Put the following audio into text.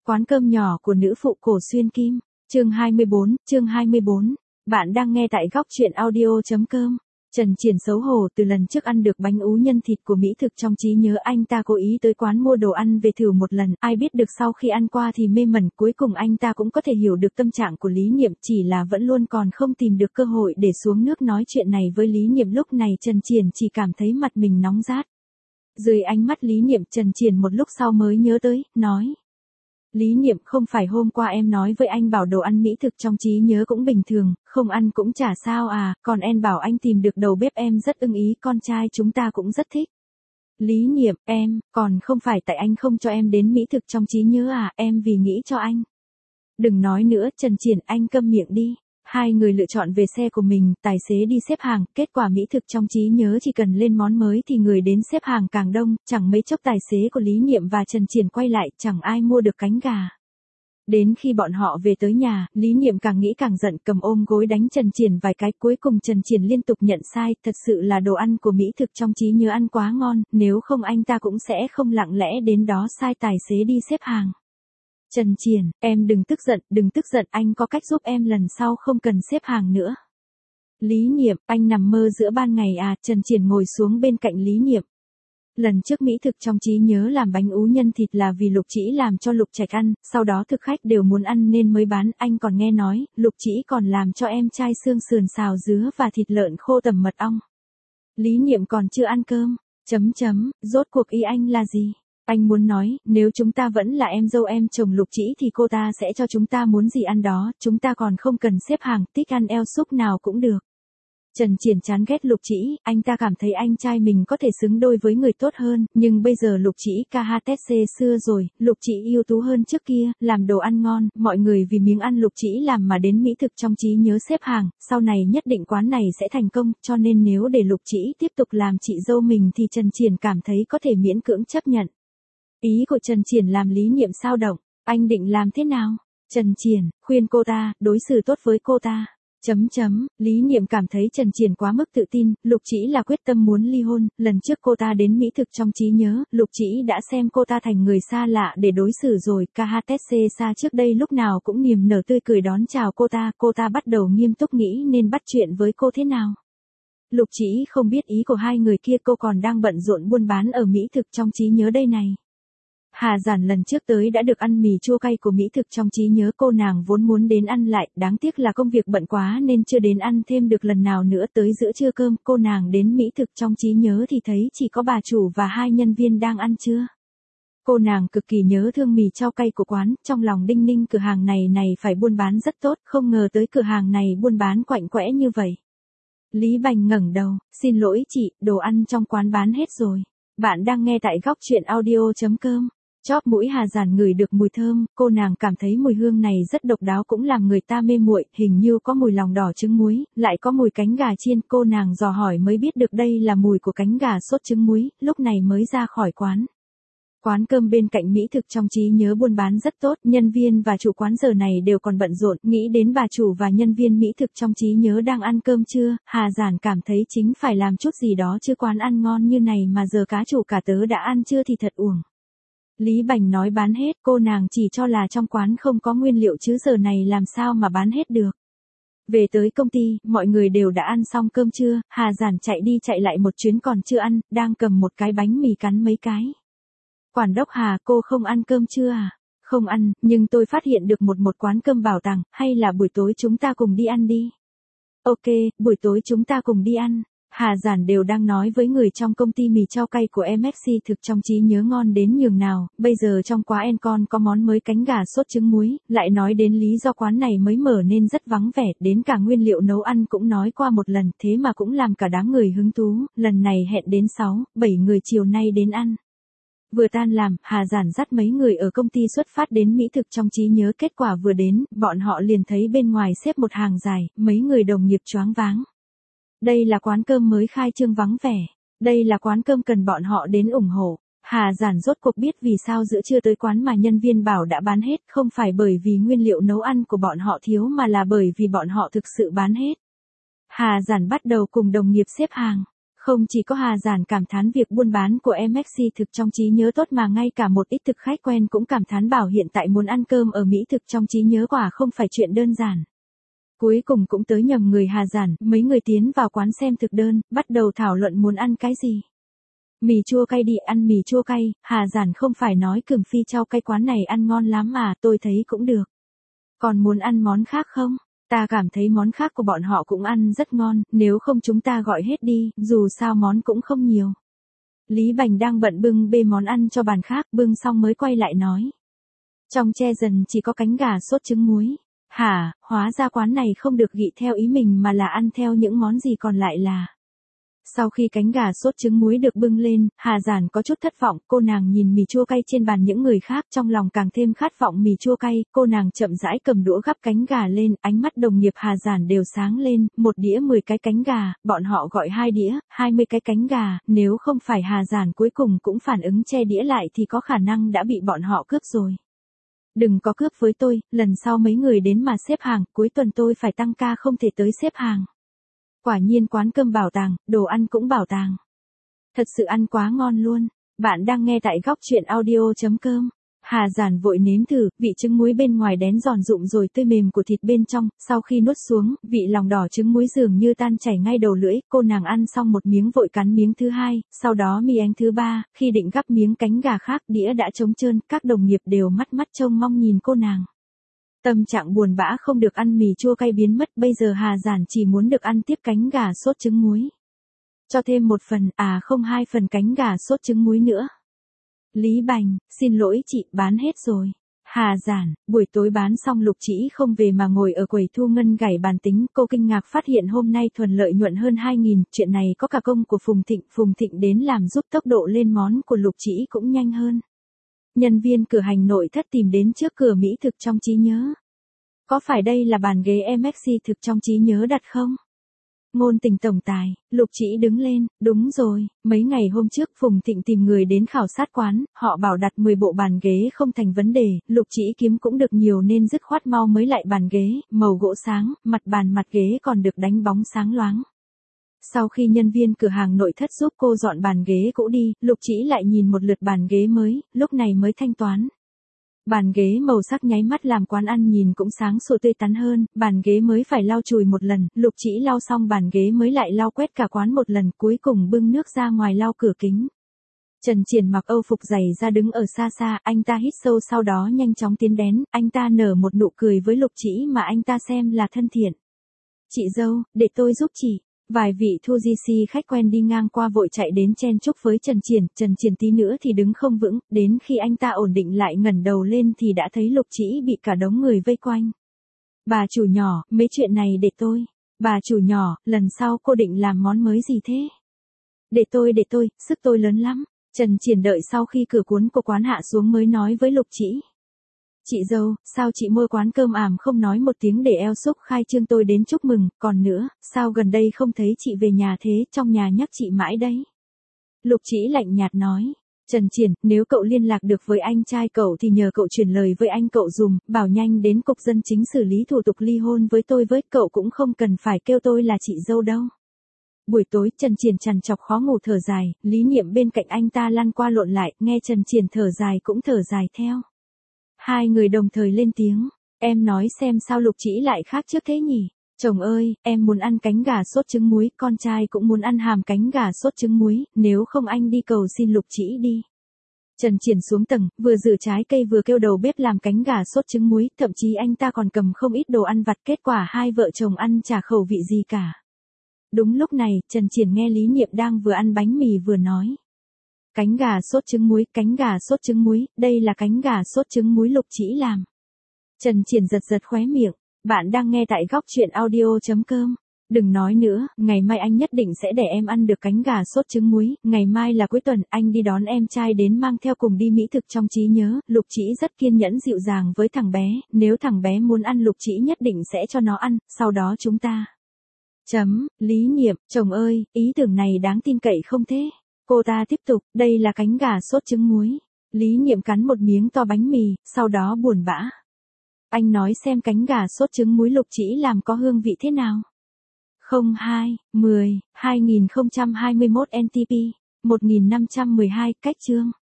Quán cơm nhỏ của nữ phụ Cổ Xuyên Kim. Chương 24. Bạn đang nghe tại góc truyện audio.com. Trần Triển xấu hổ từ lần trước ăn được bánh ú nhân thịt của mỹ thực trong trí nhớ anh ta cố ý tới quán mua đồ ăn về thử một lần, ai biết được sau khi ăn qua thì mê mẩn, cuối cùng anh ta cũng có thể hiểu được tâm trạng của Lý Niệm, chỉ là vẫn luôn còn không tìm được cơ hội để xuống nước nói chuyện này với Lý Niệm. Lúc này Trần Triển chỉ cảm thấy mặt mình nóng rát. Dưới ánh mắt Lý Niệm, Trần Triển một lúc sau mới nhớ tới, nói: Lý Niệm, không phải hôm qua em nói với anh bảo đồ ăn mỹ thực trong trí nhớ cũng bình thường, không ăn cũng chả sao à, còn em bảo anh tìm được đầu bếp em rất ưng ý, con trai chúng ta cũng rất thích. Lý Niệm, còn không phải tại anh không cho em đến mỹ thực trong trí nhớ à, em vì nghĩ cho anh. Đừng nói nữa, Trần Triển, anh câm miệng đi. Hai người lựa chọn về xe của mình, tài xế đi xếp hàng, kết quả mỹ thực trong trí nhớ chỉ cần lên món mới thì người đến xếp hàng càng đông, chẳng mấy chốc tài xế của Lý Niệm và Trần Triển quay lại, chẳng ai mua được cánh gà. Đến khi bọn họ về tới nhà, Lý Niệm càng nghĩ càng giận, cầm ôm gối đánh Trần Triển vài cái, cuối cùng Trần Triển liên tục nhận sai, thật sự là đồ ăn của mỹ thực trong trí nhớ ăn quá ngon, nếu không anh ta cũng sẽ không lặng lẽ đến đó sai tài xế đi xếp hàng. Trần Triển, em đừng tức giận, anh có cách giúp em lần sau không cần xếp hàng nữa. Lý Niệm, anh nằm mơ giữa ban ngày à? Trần Triển ngồi xuống bên cạnh Lý Niệm. Lần trước mỹ thực trong trí nhớ làm bánh ú nhân thịt là vì Lục Trĩ làm cho Lục Trạch ăn, sau đó thực khách đều muốn ăn nên mới bán, anh còn nghe nói, Lục Trĩ còn làm cho em chai xương sườn xào dứa và thịt lợn khô tẩm mật ong. Lý Niệm còn chưa ăn cơm, rốt cuộc ý anh là gì? Anh muốn nói, nếu chúng ta vẫn là em dâu em chồng Lục Trĩ thì cô ta sẽ cho chúng ta muốn gì ăn đó, chúng ta còn không cần xếp hàng, thích ăn eo súp nào cũng được. Trần Triển chán ghét Lục Trĩ, anh ta cảm thấy anh trai mình có thể xứng đôi với người tốt hơn, nhưng bây giờ Lục Trĩ KHTC xưa rồi, Lục Trĩ ưu tú hơn trước kia, làm đồ ăn ngon, mọi người vì miếng ăn Lục Trĩ làm mà đến mỹ thực trong trí nhớ xếp hàng, sau này nhất định quán này sẽ thành công, cho nên nếu để Lục Trĩ tiếp tục làm chị dâu mình thì Trần Triển cảm thấy có thể miễn cưỡng chấp nhận. Ý của Trần Triển làm Lý Niệm sao động, anh định làm thế nào? Trần Triển, khuyên cô ta, đối xử tốt với cô ta. Lý Niệm cảm thấy Trần Triển quá mức tự tin, Lục Trĩ là quyết tâm muốn ly hôn, lần trước cô ta đến mỹ thực trong trí nhớ, Lục Trĩ đã xem cô ta thành người xa lạ để đối xử rồi, KHTC xa trước đây lúc nào cũng niềm nở tươi cười đón chào cô ta bắt đầu nghiêm túc nghĩ nên bắt chuyện với cô thế nào. Lục Trĩ không biết ý của hai người kia, cô còn đang bận rộn buôn bán ở mỹ thực trong trí nhớ đây này. Hà Giản lần trước tới đã được ăn mì chua cay của mỹ thực trong trí nhớ, cô nàng vốn muốn đến ăn lại, đáng tiếc là công việc bận quá nên chưa đến ăn thêm được lần nào nữa. Tới giữa trưa cơm, cô nàng đến mỹ thực trong trí nhớ thì thấy chỉ có bà chủ và hai nhân viên đang ăn trưa. Cô nàng cực kỳ nhớ thương mì chua cay của quán, trong lòng đinh ninh cửa hàng này phải buôn bán rất tốt, không ngờ tới cửa hàng này buôn bán quạnh quẽ như vậy. Lý Bành ngẩng đầu, xin lỗi chị, đồ ăn trong quán bán hết rồi. Bạn đang nghe tại góc truyện audio.com. Chóp mũi Hà Giản ngửi được mùi thơm, cô nàng cảm thấy mùi hương này rất độc đáo, cũng làm người ta mê muội, hình như có mùi lòng đỏ trứng muối, lại có mùi cánh gà chiên, cô nàng dò hỏi mới biết được đây là mùi của cánh gà sốt trứng muối, lúc này mới ra khỏi quán. Quán cơm bên cạnh mỹ thực trong trí nhớ buôn bán rất tốt, nhân viên và chủ quán giờ này đều còn bận rộn, nghĩ đến bà chủ và nhân viên mỹ thực trong trí nhớ đang ăn cơm trưa, Hà Giản cảm thấy chính phải làm chút gì đó chứ quán ăn ngon như này mà giờ cá chủ cả tớ đã ăn chưa thì thật uổng. Lý Bành nói bán hết, cô nàng chỉ cho là trong quán không có nguyên liệu chứ giờ này làm sao mà bán hết được. Về tới công ty, mọi người đều đã ăn xong cơm trưa, Hà Giản chạy đi chạy lại một chuyến còn chưa ăn, đang cầm một cái bánh mì cắn mấy cái. Quản đốc Hà, cô không ăn cơm trưa à? Không ăn, nhưng tôi phát hiện được một quán cơm bảo tàng, hay là buổi tối chúng ta cùng đi ăn đi. Ok, buổi tối chúng ta cùng đi ăn. Hà Giản đều đang nói với người trong công ty mì chua cay của MFC thực trong trí nhớ ngon đến nhường nào, bây giờ trong quán Encon có món mới cánh gà sốt trứng muối, lại nói đến lý do quán này mới mở nên rất vắng vẻ, đến cả nguyên liệu nấu ăn cũng nói qua một lần, thế mà cũng làm cả đám người hứng thú, lần này hẹn đến 6-7 người chiều nay đến ăn. Vừa tan làm, Hà Giản dắt mấy người ở công ty xuất phát đến mỹ thực trong trí nhớ, kết quả vừa đến, bọn họ liền thấy bên ngoài xếp một hàng dài, mấy người đồng nghiệp choáng váng. Đây là quán cơm mới khai trương vắng vẻ. Đây là quán cơm cần bọn họ đến ủng hộ. Hà Giản rốt cuộc biết vì sao giữa trưa tới quán mà nhân viên bảo đã bán hết, không phải bởi vì nguyên liệu nấu ăn của bọn họ thiếu mà là bởi vì bọn họ thực sự bán hết. Hà Giản bắt đầu cùng đồng nghiệp xếp hàng. Không chỉ có Hà Giản cảm thán việc buôn bán của MXC thực trong trí nhớ tốt mà ngay cả một ít thực khách quen cũng cảm thán bảo hiện tại muốn ăn cơm ở Mỹ thực trong trí nhớ quả không phải chuyện đơn giản. Cuối cùng cũng tới nhầm người Hà Giản, mấy người tiến vào quán xem thực đơn, bắt đầu thảo luận muốn ăn cái gì. Mì chua cay đi, ăn mì chua cay, Hà Giản không phải nói Cửm Phi Châu cái quán này ăn ngon lắm à, tôi thấy cũng được. Còn muốn ăn món khác không? Ta cảm thấy món khác của bọn họ cũng ăn rất ngon, nếu không chúng ta gọi hết đi, dù sao món cũng không nhiều. Lý Bành đang bận bưng bê món ăn cho bàn khác, bưng xong mới quay lại nói. Trong che dần chỉ có cánh gà sốt trứng muối. Hả, hóa ra quán này không được gị theo ý mình mà là ăn theo những món gì còn lại là. Sau khi cánh gà sốt trứng muối được bưng lên, Hà Giản có chút thất vọng, cô nàng nhìn mì chua cay trên bàn những người khác trong lòng càng thêm khát vọng mì chua cay, cô nàng chậm rãi cầm đũa gắp cánh gà lên, ánh mắt đồng nghiệp Hà Giản đều sáng lên, một đĩa 10 cái cánh gà, bọn họ gọi 2 đĩa, 20 cái cánh gà, nếu không phải Hà Giản cuối cùng cũng phản ứng che đĩa lại thì có khả năng đã bị bọn họ cướp rồi. Đừng có cướp với tôi, lần sau mấy người đến mà xếp hàng, cuối tuần tôi phải tăng ca không thể tới xếp hàng. Quả nhiên quán cơm bảo tàng, đồ ăn cũng bảo tàng. Thật sự ăn quá ngon luôn. Bạn đang nghe tại góc chuyện audio.com. Hà Giản vội nếm thử, vị trứng muối bên ngoài đén giòn rụm rồi tươi mềm của thịt bên trong, sau khi nuốt xuống, vị lòng đỏ trứng muối dường như tan chảy ngay đầu lưỡi, cô nàng ăn xong một miếng vội cắn miếng thứ hai, sau đó miếng thứ ba, khi định gắp miếng cánh gà khác, đĩa đã trống trơn, các đồng nghiệp đều mắt mắt trông mong nhìn cô nàng. Tâm trạng buồn bã không được ăn mì chua cay biến mất, bây giờ Hà Giản chỉ muốn được ăn tiếp cánh gà sốt trứng muối. Cho thêm một phần, không 2 phần cánh gà sốt trứng muối nữa. Lý Bành, xin lỗi chị, bán hết rồi. Hà Giản, buổi tối bán xong Lục Trĩ không về mà ngồi ở quầy thu ngân gảy bàn tính, cô kinh ngạc phát hiện hôm nay thuần lợi nhuận hơn 2.000, chuyện này có cả công của Phùng Thịnh đến làm giúp tốc độ lên món của Lục Trĩ cũng nhanh hơn. Nhân viên cửa hành nội thất tìm đến trước cửa Mỹ thực trong trí nhớ. Có phải đây là bàn ghế MXC thực trong trí nhớ đặt không? Ngôn Tình tổng tài, Lục Trĩ đứng lên, đúng rồi, mấy ngày hôm trước Phùng Thịnh tìm người đến khảo sát quán, họ bảo đặt 10 bộ bàn ghế không thành vấn đề, Lục Trĩ kiếm cũng được nhiều nên dứt khoát mau mới lại bàn ghế, màu gỗ sáng, mặt bàn mặt ghế còn được đánh bóng sáng loáng. Sau khi nhân viên cửa hàng nội thất giúp cô dọn bàn ghế cũ đi, Lục Trĩ lại nhìn một lượt bàn ghế mới, lúc này mới thanh toán. Bàn ghế màu sắc nháy mắt làm quán ăn nhìn cũng sáng sủa tươi tắn hơn, bàn ghế mới phải lau chùi một lần, Lục Trĩ lau xong bàn ghế mới lại lau quét cả quán một lần, cuối cùng bưng nước ra ngoài lau cửa kính. Trần Triển mặc Âu phục dày ra đứng ở xa xa, anh ta hít sâu sau đó nhanh chóng tiến đến, anh ta nở một nụ cười với Lục Trĩ mà anh ta xem là thân thiện. Chị dâu, để tôi giúp chị. Vài vị thu GC khách quen đi ngang qua vội chạy đến chen chúc với Trần Triển tí nữa thì đứng không vững, đến khi anh ta ổn định lại ngẩng đầu lên thì đã thấy Lục Trĩ bị cả đống người vây quanh. Bà chủ nhỏ, mấy chuyện này để tôi. Bà chủ nhỏ, lần sau cô định làm món mới gì thế? Để tôi, sức tôi lớn lắm. Trần Triển đợi sau khi cửa cuốn của quán hạ xuống mới nói với Lục Trĩ. Chị dâu, sao chị mua quán cơm không nói một tiếng để eo xúc khai trương tôi đến chúc mừng, còn nữa, sao gần đây không thấy chị về nhà thế, trong nhà nhắc chị mãi đấy. Lục Trĩ lạnh nhạt nói, Trần Triển, nếu cậu liên lạc được với anh trai cậu thì nhờ cậu truyền lời với anh cậu dùm, bảo nhanh đến cục dân chính xử lý thủ tục ly hôn với tôi với cậu cũng không cần phải kêu tôi là chị dâu đâu. Buổi tối Trần Triển trằn trọc khó ngủ thở dài, Lý Niệm bên cạnh anh ta lăn qua lộn lại, nghe Trần Triển thở dài cũng thở dài theo. Hai người đồng thời lên tiếng, em nói xem sao Lục Trĩ lại khác trước thế nhỉ? Chồng ơi, em muốn ăn cánh gà sốt trứng muối, con trai cũng muốn ăn hàm cánh gà sốt trứng muối, nếu không anh đi cầu xin Lục Trĩ đi. Trần Triển xuống tầng, vừa rửa trái cây vừa kêu đầu bếp làm cánh gà sốt trứng muối, thậm chí anh ta còn cầm không ít đồ ăn vặt, kết quả hai vợ chồng ăn chả khẩu vị gì cả. Đúng lúc này, Trần Triển nghe Lý Niệm đang vừa ăn bánh mì vừa nói. Cánh gà sốt trứng muối, cánh gà sốt trứng muối, đây là cánh gà sốt trứng muối Lục Trĩ làm. Trần Triển giật khóe miệng, bạn đang nghe tại góc chuyện audio.com. Đừng nói nữa, ngày mai anh nhất định sẽ để em ăn được cánh gà sốt trứng muối, ngày mai là cuối tuần, anh đi đón em trai đến mang theo cùng đi mỹ thực trong trí nhớ, Lục Trĩ rất kiên nhẫn dịu dàng với thằng bé, nếu thằng bé muốn ăn Lục Trĩ nhất định sẽ cho nó ăn, sau đó chúng ta. Lý Niệm, chồng ơi, ý tưởng này đáng tin cậy không thế? Cô ta tiếp tục, đây là cánh gà sốt trứng muối. Lý Niệm cắn một miếng to bánh mì, sau đó buồn bã. Anh nói xem cánh gà sốt trứng muối Lục Trĩ làm có hương vị thế nào? 02, 10, 2021 NTP, 1512, cách chương.